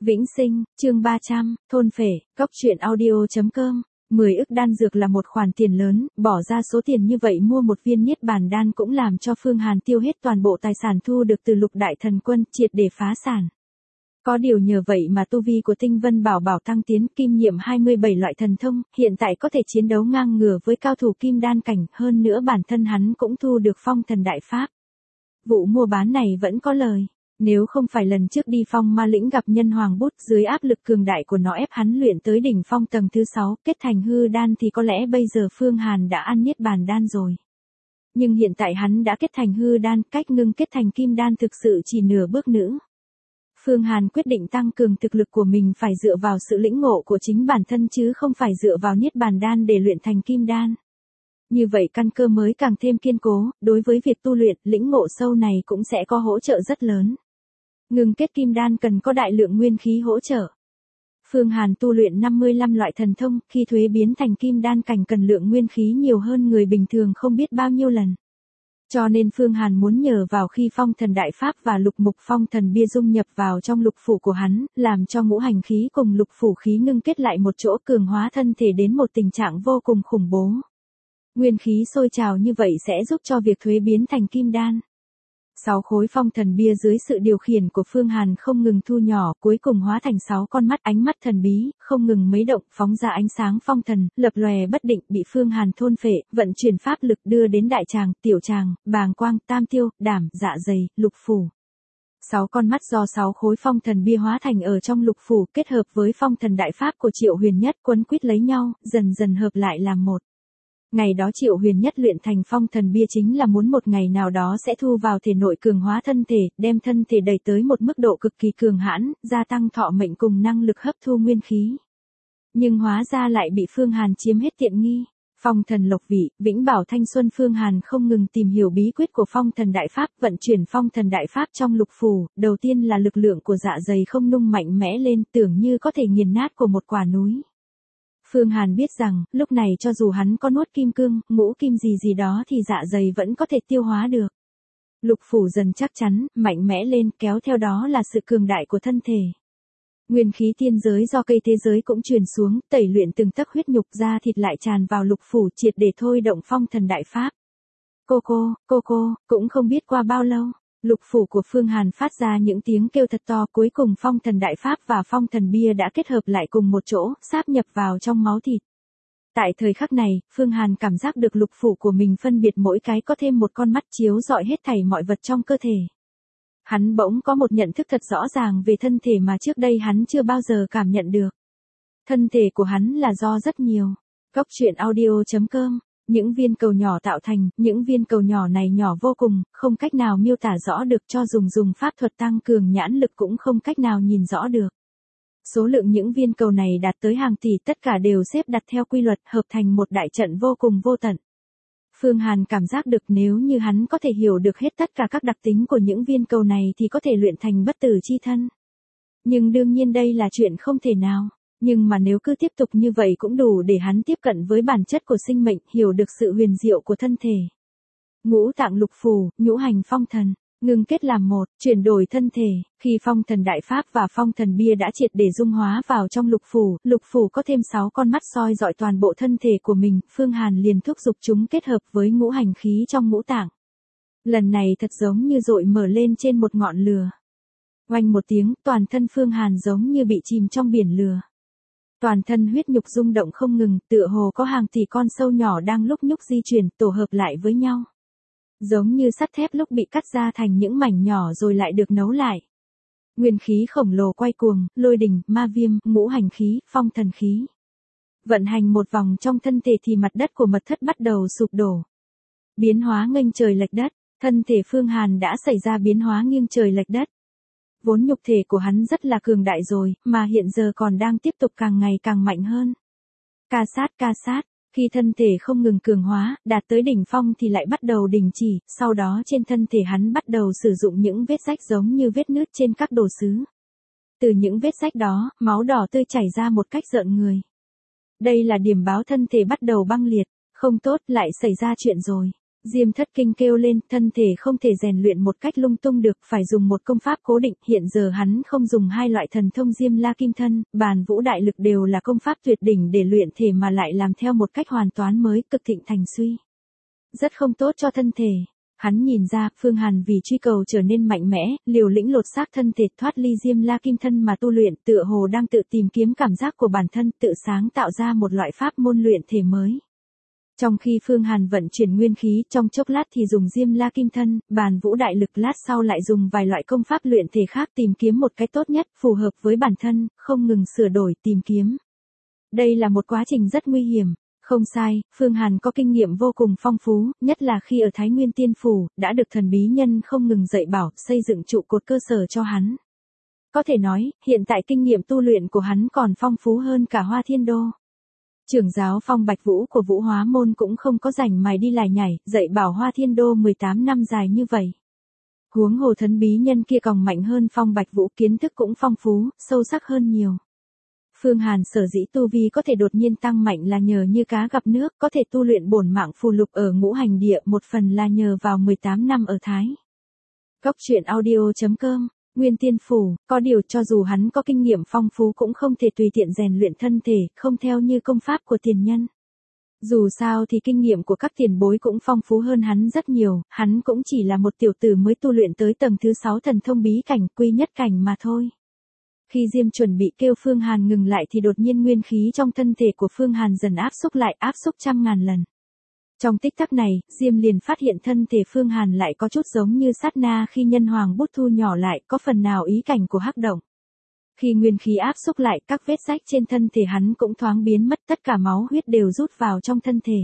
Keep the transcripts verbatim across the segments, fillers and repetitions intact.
Vĩnh Sinh, chương ba trăm, thôn phệ, cóc truyện audio.com. mười ức đan dược là một khoản tiền lớn, bỏ ra số tiền như vậy mua một viên niết bàn đan cũng làm cho Phương Hàn tiêu hết toàn bộ tài sản thu được từ Lục Đại Thần Quân, triệt để phá sản. Có điều nhờ vậy mà tu vi của Tinh Vân Bảo Bảo tăng tiến, kim nhiệm hai mươi bảy loại thần thông, hiện tại có thể chiến đấu ngang ngửa với cao thủ kim đan cảnh, hơn nữa bản thân hắn cũng thu được phong thần đại pháp. Vụ mua bán này vẫn có lời. Nếu không phải lần trước đi Phong Ma Lĩnh gặp Nhân Hoàng Bút, dưới áp lực cường đại của nó ép hắn luyện tới đỉnh phong tầng thứ sáu, kết thành hư đan, thì có lẽ bây giờ Phương Hàn đã ăn niết bàn đan rồi. Nhưng hiện tại hắn đã kết thành hư đan, cách ngưng kết thành kim đan thực sự chỉ nửa bước nữa. Phương Hàn quyết định tăng cường thực lực của mình phải dựa vào sự lĩnh ngộ của chính bản thân chứ không phải dựa vào niết bàn đan để luyện thành kim đan. Như vậy căn cơ mới càng thêm kiên cố, đối với việc tu luyện, lĩnh ngộ sâu này cũng sẽ có hỗ trợ rất lớn. Ngưng kết kim đan cần có đại lượng nguyên khí hỗ trợ. Phương Hàn tu luyện năm mươi lăm loại thần thông, khi thuế biến thành kim đan cảnh cần lượng nguyên khí nhiều hơn người bình thường không biết bao nhiêu lần. Cho nên Phương Hàn muốn nhờ vào khi phong thần đại pháp và lục mục phong thần bia dung nhập vào trong lục phủ của hắn, làm cho ngũ hành khí cùng lục phủ khí ngưng kết lại một chỗ, cường hóa thân thể đến một tình trạng vô cùng khủng bố. Nguyên khí sôi trào như vậy sẽ giúp cho việc thuế biến thành kim đan. Sáu khối phong thần bia dưới sự điều khiển của Phương Hàn không ngừng thu nhỏ, cuối cùng hóa thành sáu con mắt, ánh mắt thần bí, không ngừng mấy động, phóng ra ánh sáng phong thần, lập lòe bất định, bị Phương Hàn thôn phệ, vận chuyển pháp lực đưa đến đại tràng, tiểu tràng, bàng quang, tam tiêu, đảm, dạ dày, lục phủ. Sáu con mắt do sáu khối phong thần bia hóa thành ở trong lục phủ, kết hợp với phong thần đại pháp của Triệu Huyền Nhất, quấn quýt lấy nhau, dần dần hợp lại làm một. Ngày đó Triệu Huyền Nhất luyện thành phong thần bia chính là muốn một ngày nào đó sẽ thu vào thể nội, cường hóa thân thể, đem thân thể đẩy tới một mức độ cực kỳ cường hãn, gia tăng thọ mệnh cùng năng lực hấp thu nguyên khí. Nhưng hóa ra lại bị Phương Hàn chiếm hết tiện nghi. Phong thần lộc vị, vĩnh bảo thanh xuân. Phương Hàn không ngừng tìm hiểu bí quyết của phong thần đại pháp, vận chuyển phong thần đại pháp trong lục phủ. Đầu tiên là lực lượng của dạ dày không nung mạnh mẽ lên, tưởng như có thể nghiền nát của một quả núi. Phương Hàn biết rằng, lúc này cho dù hắn có nuốt kim cương, ngũ kim gì gì đó thì dạ dày vẫn có thể tiêu hóa được. Lục phủ dần chắc chắn, mạnh mẽ lên, kéo theo đó là sự cường đại của thân thể. Nguyên khí tiên giới do cây thế giới cũng truyền xuống, tẩy luyện từng tấc huyết nhục ra thịt lại tràn vào lục phủ, triệt để thôi động phong thần đại pháp. Cô cô, cô cô, cũng không biết qua bao lâu. Lục phủ của Phương Hàn phát ra những tiếng kêu thật to, cuối cùng phong thần đại pháp và phong thần bia đã kết hợp lại cùng một chỗ, sáp nhập vào trong máu thịt. Tại thời khắc này, Phương Hàn cảm giác được lục phủ của mình phân biệt mỗi cái có thêm một con mắt chiếu rọi hết thảy mọi vật trong cơ thể. Hắn bỗng có một nhận thức thật rõ ràng về thân thể mà trước đây hắn chưa bao giờ cảm nhận được. Thân thể của hắn là do rất nhiều. Cóc truyện audio.com. Những viên cầu nhỏ tạo thành, những viên cầu nhỏ này nhỏ vô cùng, không cách nào miêu tả rõ được, cho dùng dùng pháp thuật tăng cường nhãn lực cũng không cách nào nhìn rõ được. Số lượng những viên cầu này đạt tới hàng tỷ, tất cả đều xếp đặt theo quy luật, hợp thành một đại trận vô cùng vô tận. Phương Hàn cảm giác được nếu như hắn có thể hiểu được hết tất cả các đặc tính của những viên cầu này thì có thể luyện thành bất tử chi thân. Nhưng đương nhiên đây là chuyện không thể nào. Nhưng mà nếu cứ tiếp tục như vậy cũng đủ để hắn tiếp cận với bản chất của sinh mệnh, hiểu được sự huyền diệu của thân thể. Ngũ tạng lục phủ, nhũ hành phong thần, ngưng kết làm một, chuyển đổi thân thể. Khi phong thần đại pháp và phong thần bia đã triệt để dung hóa vào trong lục phủ, lục phủ có thêm sáu con mắt soi dọi toàn bộ thân thể của mình, Phương Hàn liền thúc giục chúng kết hợp với ngũ hành khí trong ngũ tạng. Lần này thật giống như dội mở lên trên một ngọn lửa. Oanh một tiếng, toàn thân Phương Hàn giống như bị chìm trong biển lửa. Toàn thân huyết nhục rung động không ngừng, tựa hồ có hàng tỷ con sâu nhỏ đang lúc nhúc di chuyển, tổ hợp lại với nhau. Giống như sắt thép lúc bị cắt ra thành những mảnh nhỏ rồi lại được nấu lại. Nguyên khí khổng lồ quay cuồng, lôi đình, ma viêm, ngũ hành khí, phong thần khí. Vận hành một vòng trong thân thể thì mặt đất của mật thất bắt đầu sụp đổ. Biến hóa nghênh trời lệch đất, thân thể Phương Hàn đã xảy ra biến hóa nghiêng trời lệch đất. Vốn nhục thể của hắn rất là cường đại rồi, mà hiện giờ còn đang tiếp tục càng ngày càng mạnh hơn. Ca sát ca sát, khi thân thể không ngừng cường hóa, đạt tới đỉnh phong thì lại bắt đầu đình chỉ, sau đó trên thân thể hắn bắt đầu sử dụng những vết rách giống như vết nứt trên các đồ sứ. Từ những vết rách đó, máu đỏ tươi chảy ra một cách rợn người. Đây là điểm báo thân thể bắt đầu băng liệt, không tốt, lại xảy ra chuyện rồi. Diêm Thất Kinh kêu lên, thân thể không thể rèn luyện một cách lung tung được, phải dùng một công pháp cố định, hiện giờ hắn không dùng hai loại thần thông Diêm La Kim Thân, Bàn Vũ Đại Lực đều là công pháp tuyệt đỉnh để luyện thể mà lại làm theo một cách hoàn toàn mới, cực thịnh thành suy. Rất không tốt cho thân thể. Hắn nhìn ra, Phương Hàn vì truy cầu trở nên mạnh mẽ, liều lĩnh lột xác thân thể thoát ly Diêm La Kim Thân mà tu luyện, tựa hồ đang tự tìm kiếm cảm giác của bản thân, tự sáng tạo ra một loại pháp môn luyện thể mới. Trong khi Phương Hàn vận chuyển nguyên khí, trong chốc lát thì dùng Diêm La Kim Thân, Bàn Vũ Đại Lực, lát sau lại dùng vài loại công pháp luyện thể khác tìm kiếm một cái tốt nhất, phù hợp với bản thân, không ngừng sửa đổi tìm kiếm. Đây là một quá trình rất nguy hiểm. Không sai, Phương Hàn có kinh nghiệm vô cùng phong phú, nhất là khi ở Thái Nguyên Tiên Phủ, đã được thần bí nhân không ngừng dạy bảo, xây dựng trụ cột cơ sở cho hắn. Có thể nói, hiện tại kinh nghiệm tu luyện của hắn còn phong phú hơn cả Hoa Thiên Đô. Trưởng giáo Phong Bạch Vũ của Vũ Hóa Môn cũng không có rảnh mày đi lải nhải, dạy bảo Hoa Thiên Đô mười tám năm dài như vậy. Huống hồ thần bí nhân kia còn mạnh hơn Phong Bạch Vũ, kiến thức cũng phong phú, sâu sắc hơn nhiều. Phương Hàn sở dĩ tu vi có thể đột nhiên tăng mạnh là nhờ như cá gặp nước, có thể tu luyện bổn mạng phù lục ở ngũ hành địa, một phần là nhờ vào mười tám năm ở Thái. Cốc truyện audio chấm com, Nguyên Tiên Phủ, có điều cho dù hắn có kinh nghiệm phong phú cũng không thể tùy tiện rèn luyện thân thể, không theo như công pháp của tiền nhân. Dù sao thì kinh nghiệm của các tiền bối cũng phong phú hơn hắn rất nhiều, hắn cũng chỉ là một tiểu tử mới tu luyện tới tầng thứ sáu thần thông bí cảnh, quy nhất cảnh mà thôi. Khi Diêm chuẩn bị kêu Phương Hàn ngừng lại thì đột nhiên nguyên khí trong thân thể của Phương Hàn dần áp xúc lại, áp xúc trăm ngàn lần. Trong tích tắc này, Diêm liền phát hiện thân thể Phương Hàn lại có chút giống như sát na khi nhân hoàng bút thu nhỏ lại, có phần nào ý cảnh của hắc động. Khi nguyên khí áp xúc lại, các vết rách trên thân thể hắn cũng thoáng biến mất, tất cả máu huyết đều rút vào trong thân thể.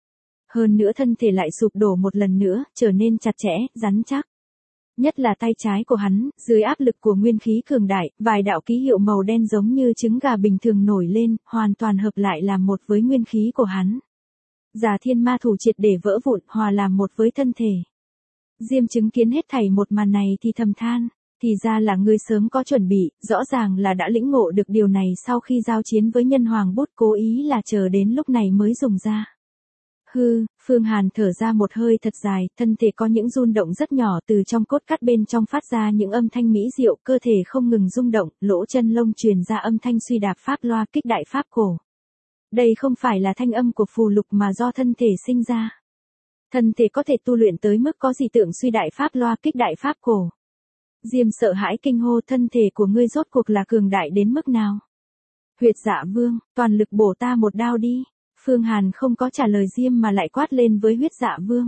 Hơn nữa thân thể lại sụp đổ một lần nữa, trở nên chặt chẽ, rắn chắc. Nhất là tay trái của hắn, dưới áp lực của nguyên khí cường đại, vài đạo ký hiệu màu đen giống như trứng gà bình thường nổi lên, hoàn toàn hợp lại làm một với nguyên khí của hắn. Giả thiên ma thủ triệt để vỡ vụn, hòa làm một với thân thể. Diêm chứng kiến hết thảy một màn này thì thầm than, thì ra là ngươi sớm có chuẩn bị, rõ ràng là đã lĩnh ngộ được điều này sau khi giao chiến với nhân hoàng bút, cố ý là chờ đến lúc này mới dùng ra. Hư, Phương Hàn thở ra một hơi thật dài, thân thể có những rung động rất nhỏ, từ trong cốt cắt bên trong phát ra những âm thanh mỹ diệu, cơ thể không ngừng rung động, lỗ chân lông truyền ra âm thanh suy đạp pháp loa kích đại pháp cổ. Đây không phải là thanh âm của phù lục mà do thân thể sinh ra. Thân thể có thể tu luyện tới mức có dị tượng suy đại pháp loa kích đại pháp cổ. Diêm sợ hãi kinh hô, thân thể của ngươi rốt cuộc là cường đại đến mức nào? Huyệt Dạ Vương, toàn lực bổ ta một đao đi. Phương Hàn không có trả lời Diêm mà lại quát lên với Huyết Dạ Vương.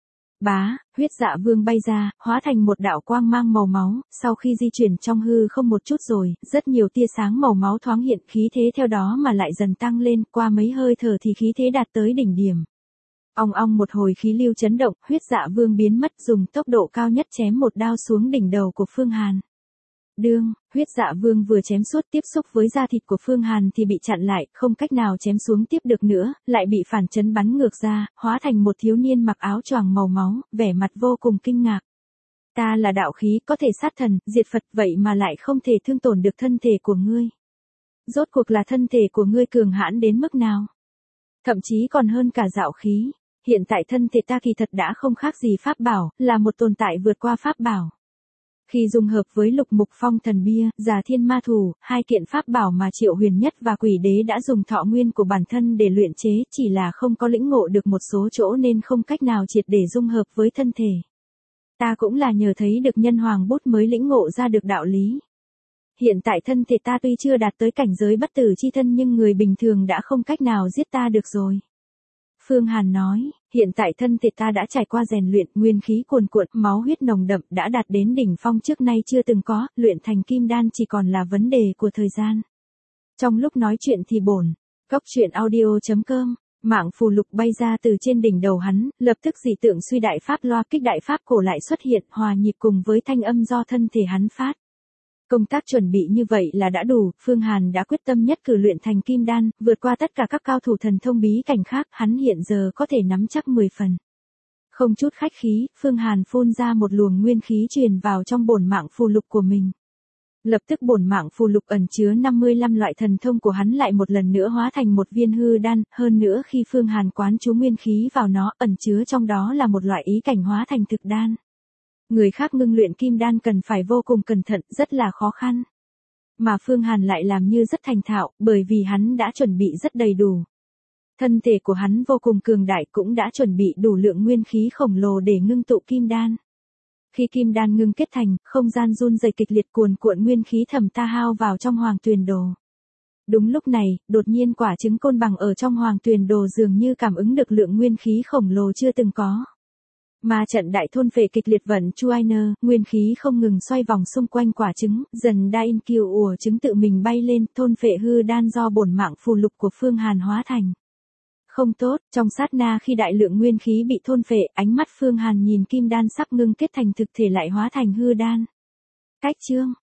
Bá, Huyết Dạ Vương bay ra, hóa thành một đạo quang mang màu máu, sau khi di chuyển trong hư không một chút rồi, rất nhiều tia sáng màu máu thoáng hiện, khí thế theo đó mà lại dần tăng lên, qua mấy hơi thở thì khí thế đạt tới đỉnh điểm. Ong ong một hồi khí lưu chấn động, Huyết Dạ Vương biến mất, dùng tốc độ cao nhất chém một đao xuống đỉnh đầu của Phương Hàn. Đương, Huyết Dạ Vương vừa chém suốt tiếp xúc với da thịt của Phương Hàn thì bị chặn lại, không cách nào chém xuống tiếp được nữa, lại bị phản chấn bắn ngược ra, hóa thành một thiếu niên mặc áo choàng màu máu, vẻ mặt vô cùng kinh ngạc. Ta là đạo khí, có thể sát thần, diệt Phật, vậy mà lại không thể thương tổn được thân thể của ngươi. Rốt cuộc là thân thể của ngươi cường hãn đến mức nào? Thậm chí còn hơn cả đạo khí. Hiện tại thân thể ta kỳ thật đã không khác gì pháp bảo, là một tồn tại vượt qua pháp bảo. Khi dung hợp với Lục Mục Phong Thần Bia, Giả Thiên Ma Thủ, hai kiện pháp bảo mà Triệu Huyền Nhất và Quỷ Đế đã dùng thọ nguyên của bản thân để luyện chế, chỉ là không có lĩnh ngộ được một số chỗ nên không cách nào triệt để dung hợp với thân thể. Ta cũng là nhờ thấy được nhân hoàng bút mới lĩnh ngộ ra được đạo lý. Hiện tại thân thể ta tuy chưa đạt tới cảnh giới bất tử chi thân nhưng người bình thường đã không cách nào giết ta được rồi. Phương Hàn nói, hiện tại thân thể ta đã trải qua rèn luyện, nguyên khí cuồn cuộn, máu huyết nồng đậm, đã đạt đến đỉnh phong trước nay chưa từng có, luyện thành kim đan chỉ còn là vấn đề của thời gian. Trong lúc nói chuyện thì bổn, cốc truyện audio chấm com, mạng phù lục bay ra từ trên đỉnh đầu hắn, lập tức dị tượng suy đại pháp loa kích đại pháp cổ lại xuất hiện, hòa nhịp cùng với thanh âm do thân thể hắn phát. Công tác chuẩn bị như vậy là đã đủ, Phương Hàn đã quyết tâm nhất cử luyện thành kim đan, vượt qua tất cả các cao thủ thần thông bí cảnh khác, hắn hiện giờ có thể nắm chắc mười phần. Không chút khách khí, Phương Hàn phun ra một luồng nguyên khí truyền vào trong bổn mạng phù lục của mình. Lập tức bổn mạng phù lục ẩn chứa năm mươi lăm loại thần thông của hắn lại một lần nữa hóa thành một viên hư đan, hơn nữa khi Phương Hàn quán chú nguyên khí vào nó, ẩn chứa trong đó là một loại ý cảnh hóa thành thực đan. Người khác ngưng luyện kim đan cần phải vô cùng cẩn thận, rất là khó khăn. Mà Phương Hàn lại làm như rất thành thạo, bởi vì hắn đã chuẩn bị rất đầy đủ. Thân thể của hắn vô cùng cường đại, cũng đã chuẩn bị đủ lượng nguyên khí khổng lồ để ngưng tụ kim đan. Khi kim đan ngưng kết thành, không gian run rẩy kịch liệt cuồn cuộn nguyên khí thầm ta hao vào trong hoàng tuyền đồ. Đúng lúc này, đột nhiên quả trứng côn bằng ở trong hoàng tuyền đồ dường như cảm ứng được lượng nguyên khí khổng lồ chưa từng có. Mà trận đại thôn phệ kịch liệt vận Chuainer, nguyên khí không ngừng xoay vòng xung quanh quả trứng, dần Dain kiều ùa trứng tự mình bay lên, thôn phệ hư đan do bổn mạng phù lục của Phương Hàn hóa thành. Không tốt, trong sát na khi đại lượng nguyên khí bị thôn phệ, ánh mắt Phương Hàn nhìn kim đan sắp ngưng kết thành thực thể lại hóa thành hư đan. Cách chương